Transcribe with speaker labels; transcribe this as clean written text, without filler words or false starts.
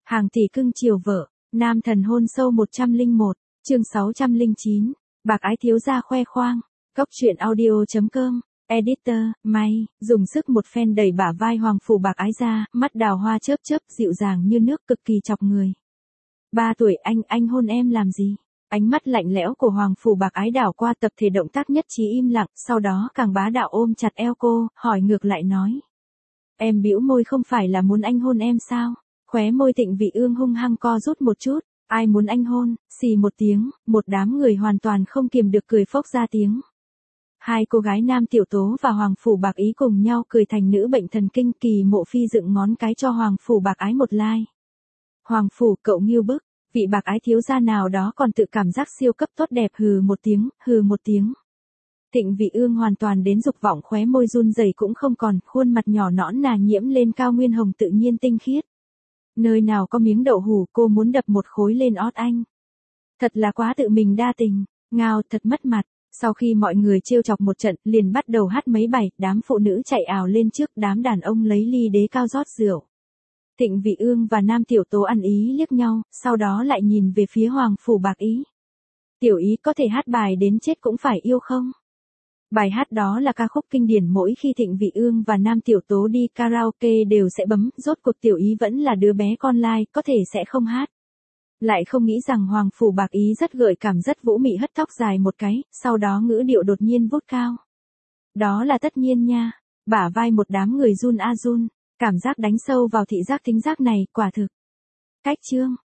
Speaker 1: Hàng tỷ cưng chiều vợ, nam thần hôn sâu 101, chương 609, bạc ái thiếu gia khoe khoang, Cốc truyện audio.com, editor, May, dùng sức một phen đẩy bả vai hoàng phủ bạc ái ra, mắt đào hoa chớp chớp dịu dàng như nước cực kỳ chọc người. 3 tuổi anh hôn em làm gì? Ánh mắt lạnh lẽo của hoàng phủ bạc ái đảo qua tập thể động tác nhất trí im lặng, sau đó càng bá đạo ôm chặt eo cô, hỏi ngược lại nói. Em bĩu môi không phải là muốn anh hôn em sao? Khóe môi Thịnh Vị Ương hung hăng co rút một chút, ai muốn anh hôn, xì một tiếng, một đám người hoàn toàn không kiềm được cười phốc ra tiếng. Hai cô gái Nam Tiểu Tố và Hoàng Phủ Bạc Ý cùng nhau cười thành nữ bệnh thần kinh. Kỳ Mộ Phi dựng ngón cái cho Hoàng Phủ Bạc Ái một like. Hoàng Phủ cậu nghiêu bức, vị bạc ái thiếu gia nào đó còn tự cảm giác siêu cấp tốt đẹp hừ một tiếng. Thịnh Vị Ương hoàn toàn đến dục vọng khóe môi run rẩy cũng không còn, khuôn mặt nhỏ nõn nà nhiễm lên cao nguyên hồng tự nhiên tinh khiết. Nơi nào có miếng đậu hủ cô muốn đập một khối lên ót anh. Thật là quá tự mình đa tình, ngao thật mất mặt. Sau khi mọi người trêu chọc một trận, liền bắt đầu hát mấy bài, đám phụ nữ chạy ào lên trước, đám đàn ông lấy ly đế cao rót rượu. Thịnh Vị Ương và Nam Tiểu Tố ăn ý liếc nhau, sau đó lại nhìn về phía Hoàng Phủ Bạc Ý. Tiểu Ý có thể hát bài đến chết cũng phải yêu không? Bài hát đó là ca khúc kinh điển, mỗi khi Thịnh Vị Ương và Nam Tiểu Tố đi karaoke đều sẽ bấm, rốt cuộc Tiểu Ý vẫn là đứa bé con lai, có thể sẽ không hát. Lại không nghĩ rằng Hoàng Phủ Bạc Ý rất gợi cảm, rất vũ mị, hất tóc dài một cái, sau đó ngữ điệu đột nhiên vút cao. Đó là tất nhiên nha, bả vai một đám người run a run, cảm giác đánh sâu vào thị giác thính giác này, quả thực. Cách chương,